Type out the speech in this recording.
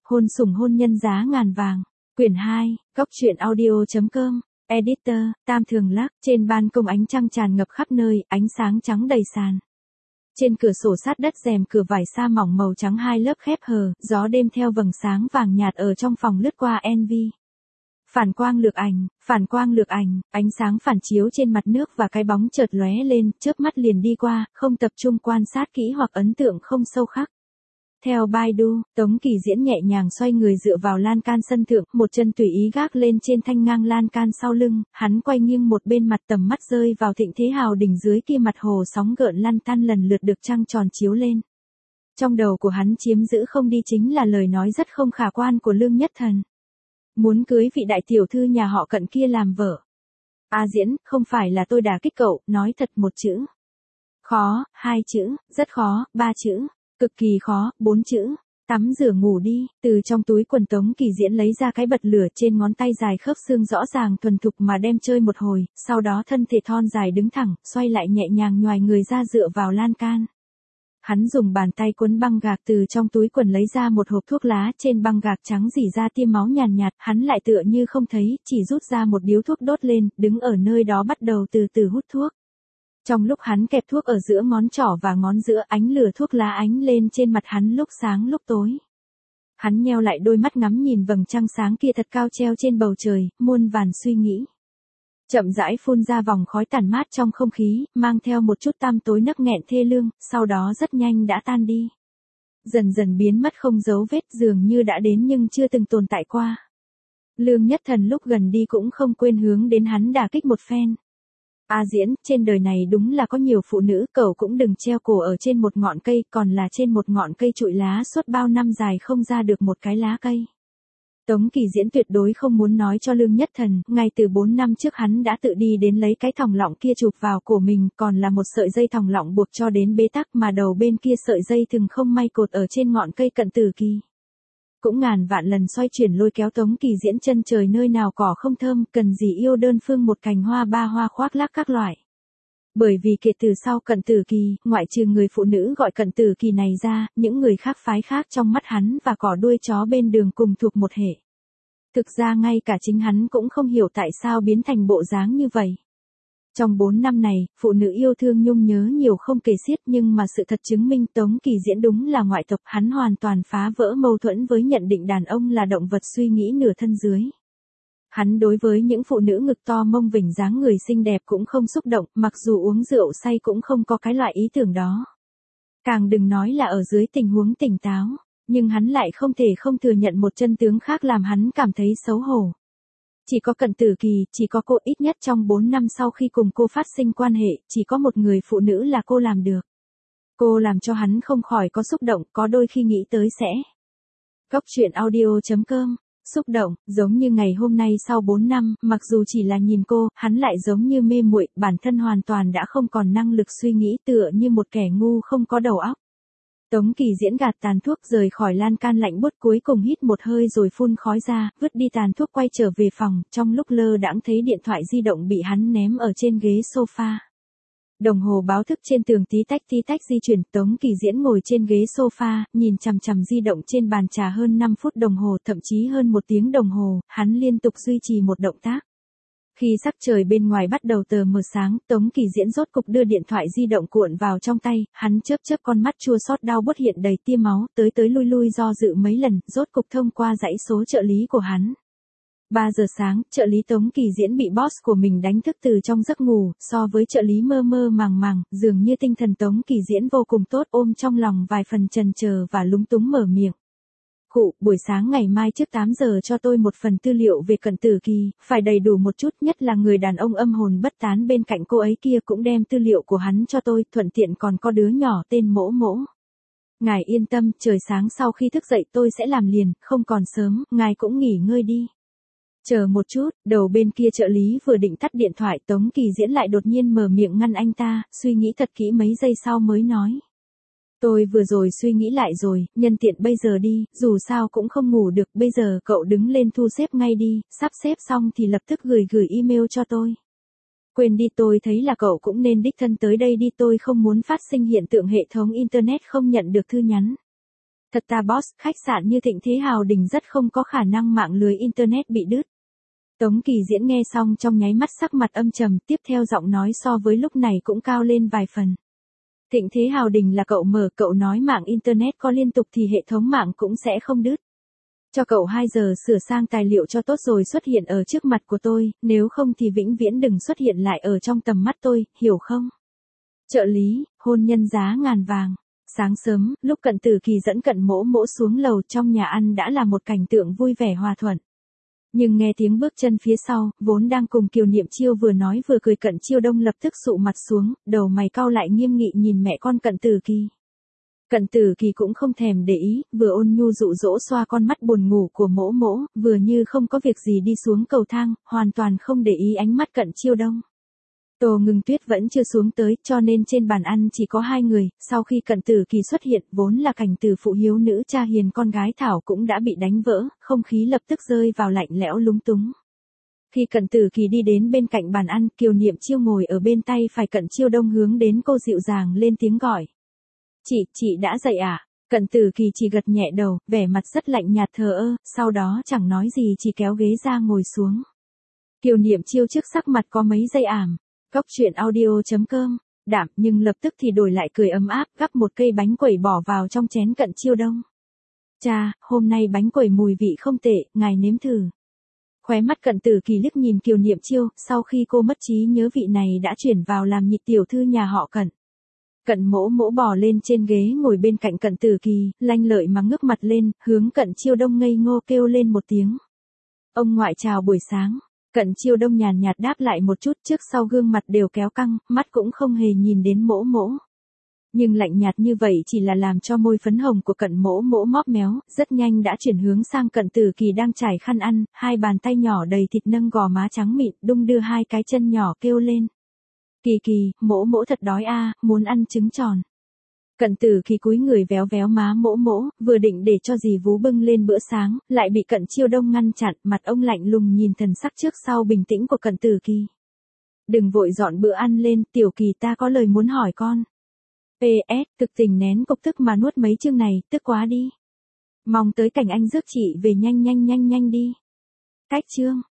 Hôn sủng hôn nhân giá ngàn vàng. Quyển 2, Góc truyện audio.com. Editor, Tam Thường Lắc. Trên ban công ánh trăng tràn ngập khắp nơi, ánh sáng trắng đầy sàn. Trên cửa sổ sát đất rèm cửa vải sa mỏng màu trắng hai lớp khép hờ, gió đêm theo vầng sáng vàng nhạt ở trong phòng lướt qua envy. Phản quang lược ảnh, ánh sáng phản chiếu trên mặt nước và cái bóng chợt lóe lên, chớp mắt liền đi qua, không tập trung quan sát kỹ hoặc ấn tượng không sâu khắc. Theo Baidu, Tống Kỳ Diễn nhẹ nhàng xoay người dựa vào lan can sân thượng, một chân tùy ý gác lên trên thanh ngang lan can sau lưng, hắn quay nghiêng một bên mặt tầm mắt rơi vào thịnh thế hào đỉnh dưới kia mặt hồ sóng gợn lăn tăn lần lượt được trăng tròn chiếu lên. Trong đầu của hắn chiếm giữ không đi chính là lời nói rất không khả quan của Lương Nhất Thần. Muốn cưới vị đại tiểu thư nhà họ Cận kia làm vợ. A Diễn, không phải là tôi đả kích cậu, nói thật một chữ. Khó, hai chữ, rất khó, ba chữ. Cực kỳ khó, 4 chữ. Tắm rửa ngủ đi. Từ trong túi quần Tống Kỳ Diễn lấy ra cái bật lửa, trên ngón tay dài khớp xương rõ ràng thuần thục mà đem chơi một hồi, sau đó thân thể thon dài đứng thẳng, xoay lại nhẹ nhàng nhoài người ra dựa vào lan can. Hắn dùng bàn tay cuốn băng gạc từ trong túi quần lấy ra một hộp thuốc lá, trên băng gạc trắng rỉ ra tia máu nhàn nhạt, hắn lại tựa như không thấy, chỉ rút ra một điếu thuốc đốt lên, đứng ở nơi đó bắt đầu từ từ hút thuốc. Trong lúc hắn kẹp thuốc ở giữa ngón trỏ và ngón giữa, ánh lửa thuốc lá ánh lên trên mặt hắn lúc sáng lúc tối. Hắn nheo lại đôi mắt ngắm nhìn vầng trăng sáng kia thật cao treo trên bầu trời, muôn vàn suy nghĩ. Chậm rãi phun ra vòng khói tản mát trong không khí, mang theo một chút tăm tối nấc nghẹn thê lương, sau đó rất nhanh đã tan đi. Dần dần biến mất không dấu vết, dường như đã đến nhưng chưa từng tồn tại qua. Lương Nhất Thần lúc gần đi cũng không quên hướng đến hắn đả kích một phen. A Diễn, trên đời này đúng là có nhiều phụ nữ, cậu cũng đừng treo cổ ở trên một ngọn cây, còn là trên một ngọn cây trụi lá suốt bao năm dài không ra được một cái lá cây. Tống Kỳ Diễn tuyệt đối không muốn nói cho Lương Nhất Thần, ngay từ 4 năm trước hắn đã tự đi đến lấy cái thòng lọng kia chụp vào cổ mình, còn là một sợi dây thòng lọng buộc cho đến bế tắc mà đầu bên kia sợi dây thừng không may cột ở trên ngọn cây Cận Tử Kỳ. Cũng ngàn vạn lần xoay chuyển lôi kéo Tống Kỳ Diễn chân trời nơi nào cỏ không thơm, cần gì yêu đơn phương một cành hoa ba hoa khoác lác các loại. Bởi vì kể từ sau Cận Tử Kỳ, ngoại trừ người phụ nữ gọi Cận Tử Kỳ này ra, những người khác phái khác trong mắt hắn và cỏ đuôi chó bên đường cùng thuộc một hệ. Thực ra ngay cả chính hắn cũng không hiểu tại sao biến thành bộ dáng như vậy. Trong 4 năm này, phụ nữ yêu thương nhung nhớ nhiều không kể xiết, nhưng mà sự thật chứng minh Tống Kỳ Diễn đúng là ngoại tộc, hắn hoàn toàn phá vỡ mâu thuẫn với nhận định đàn ông là động vật suy nghĩ nửa thân dưới. Hắn đối với những phụ nữ ngực to mông vỉnh dáng người xinh đẹp cũng không xúc động, mặc dù uống rượu say cũng không có cái loại ý tưởng đó. Càng đừng nói là ở dưới tình huống tỉnh táo, nhưng hắn lại không thể không thừa nhận một chân tướng khác làm hắn cảm thấy xấu hổ. Chỉ có Cận Tử Kỳ, chỉ có cô, ít nhất trong 4 năm sau khi cùng cô phát sinh quan hệ, chỉ có một người phụ nữ là cô làm được. Cô làm cho hắn không khỏi có xúc động, có đôi khi nghĩ tới sẽ. Góc truyện audio.com. Xúc động, giống như ngày hôm nay sau 4 năm, mặc dù chỉ là nhìn cô, hắn lại giống như mê muội, bản thân hoàn toàn đã không còn năng lực suy nghĩ, tựa như một kẻ ngu không có đầu óc. Tống Kỳ Diễn gạt tàn thuốc rời khỏi lan can lạnh buốt, cuối cùng hít một hơi rồi phun khói ra, vứt đi tàn thuốc quay trở về phòng, trong lúc lơ đãng thấy điện thoại di động bị hắn ném ở trên ghế sofa. Đồng hồ báo thức trên tường tí tách di chuyển, Tống Kỳ Diễn ngồi trên ghế sofa, nhìn chằm chằm di động trên bàn trà hơn 5 phút đồng hồ, thậm chí hơn 1 tiếng đồng hồ, hắn liên tục duy trì một động tác. Khi sắc trời bên ngoài bắt đầu tờ mờ sáng, Tống Kỳ Diễn rốt cục đưa điện thoại di động cuộn vào trong tay, hắn chớp chớp con mắt chua xót đau buốt hiện đầy tia máu, tới lui do dự mấy lần, rốt cục thông qua dãy số trợ lý của hắn. 3 giờ sáng, trợ lý Tống Kỳ Diễn bị boss của mình đánh thức từ trong giấc ngủ, so với trợ lý mơ mơ màng màng, dường như tinh thần Tống Kỳ Diễn vô cùng tốt, ôm trong lòng vài phần chần chờ và lúng túng mở miệng. Cụ, buổi sáng ngày mai trước 8 giờ cho tôi một phần tư liệu về Cận Tử Kỳ, phải đầy đủ một chút, nhất là người đàn ông âm hồn bất tán bên cạnh cô ấy kia cũng đem tư liệu của hắn cho tôi, thuận tiện còn có đứa nhỏ tên Mỗ Mỗ. Ngài yên tâm, trời sáng sau khi thức dậy tôi sẽ làm liền, không còn sớm, ngài cũng nghỉ ngơi đi. Chờ một chút, đầu bên kia trợ lý vừa định tắt điện thoại, Tống Kỳ Diễn lại đột nhiên mở miệng ngăn anh ta, suy nghĩ thật kỹ mấy giây sau mới nói. Tôi vừa rồi suy nghĩ lại rồi, nhân tiện bây giờ đi, dù sao cũng không ngủ được, bây giờ cậu đứng lên thu xếp ngay đi, sắp xếp xong thì lập tức gửi email cho tôi. Quên đi, tôi thấy là cậu cũng nên đích thân tới đây đi, tôi không muốn phát sinh hiện tượng hệ thống internet không nhận được thư nhắn. Thật ta boss, khách sạn như Thịnh Thế Hào Đình rất không có khả năng mạng lưới internet bị đứt. Tống Kỳ Diễn nghe xong trong nháy mắt sắc mặt âm trầm, tiếp theo giọng nói so với lúc này cũng cao lên vài phần. Thịnh Thế Hào Đình là cậu mở, cậu nói mạng internet có liên tục thì hệ thống mạng cũng sẽ không đứt. Cho cậu 2 giờ sửa sang tài liệu cho tốt rồi xuất hiện ở trước mặt của tôi, nếu không thì vĩnh viễn đừng xuất hiện lại ở trong tầm mắt tôi, hiểu không? Trợ lý, hôn nhân giá ngàn vàng. Sáng sớm, lúc Cận Tử Kỳ dẫn Cận Mỗ Mỗ xuống lầu, trong nhà ăn đã là một cảnh tượng vui vẻ hòa thuận. Nhưng nghe tiếng bước chân phía sau, vốn đang cùng Kiều Niệm Chiêu vừa nói vừa cười Cận Chiêu Đông lập tức sụ mặt xuống, đầu mày cau lại nghiêm nghị nhìn mẹ con Cận Tử Kỳ. Cận Tử Kỳ cũng không thèm để ý, vừa ôn nhu dụ dỗ xoa con mắt buồn ngủ của Mỗ Mỗ, vừa như không có việc gì đi xuống cầu thang, hoàn toàn không để ý ánh mắt Cận Chiêu Đông. Tô Ngưng Tuyết vẫn chưa xuống tới, cho nên trên bàn ăn chỉ có 2 người, sau khi Cận Tử Kỳ xuất hiện, vốn là cảnh từ phụ hiếu nữ cha hiền con gái Thảo cũng đã bị đánh vỡ, không khí lập tức rơi vào lạnh lẽo lúng túng. Khi Cận Tử Kỳ đi đến bên cạnh bàn ăn, Kiều Niệm Chiêu ngồi ở bên tay phải Cận Chiêu Đông hướng đến cô dịu dàng lên tiếng gọi. Chị đã dậy à? Cận Tử Kỳ chỉ gật nhẹ đầu, vẻ mặt rất lạnh nhạt thờ ơ, sau đó chẳng nói gì chỉ kéo ghế ra ngồi xuống. Kiều Niệm Chiêu trước sắc mặt có mấy giây ảm. Cốc truyện audio.com, đạm nhưng lập tức thì đổi lại cười ấm áp, gắp một cây bánh quẩy bỏ vào trong chén Cận Chiêu Đông. Cha, hôm nay bánh quẩy mùi vị không tệ, ngài nếm thử. Khóe mắt Cận Tử Kỳ liếc nhìn Kiều Niệm Chiêu, sau khi cô mất trí nhớ vị này đã chuyển vào làm nhị tiểu thư nhà họ Cận. Cận Mỗ Mỗ bò lên trên ghế ngồi bên cạnh Cận Tử Kỳ, lanh lợi mà ngước mặt lên, hướng Cận Chiêu Đông ngây ngô kêu lên một tiếng. Ông ngoại chào buổi sáng. Cận Chiêu Đông nhàn nhạt đáp lại một chút, trước sau gương mặt đều kéo căng, mắt cũng không hề nhìn đến Mỗ Mỗ. Nhưng lạnh nhạt như vậy chỉ là làm cho môi phấn hồng của Cận Mỗ Mỗ móp méo, rất nhanh đã chuyển hướng sang Cận Tử Kỳ đang trải khăn ăn, hai bàn tay nhỏ đầy thịt nâng gò má trắng mịn, đung đưa hai cái chân nhỏ kêu lên. Kỳ Kỳ, Mỗ Mỗ thật đói a, muốn ăn trứng tròn. Cận Tử Kỳ cúi người véo véo má Mỗ Mỗ, vừa định để cho dì vú bưng lên bữa sáng, lại bị Cận Chiêu Đông ngăn chặn, mặt ông lạnh lùng nhìn thần sắc trước sau bình tĩnh của Cận Tử Kỳ. Đừng vội dọn bữa ăn lên, Tiểu Kỳ ta có lời muốn hỏi con. PS, thực tình nén cục tức mà nuốt mấy chương này, tức quá đi. Mong tới cảnh anh rước chị về nhanh đi. Cách chương.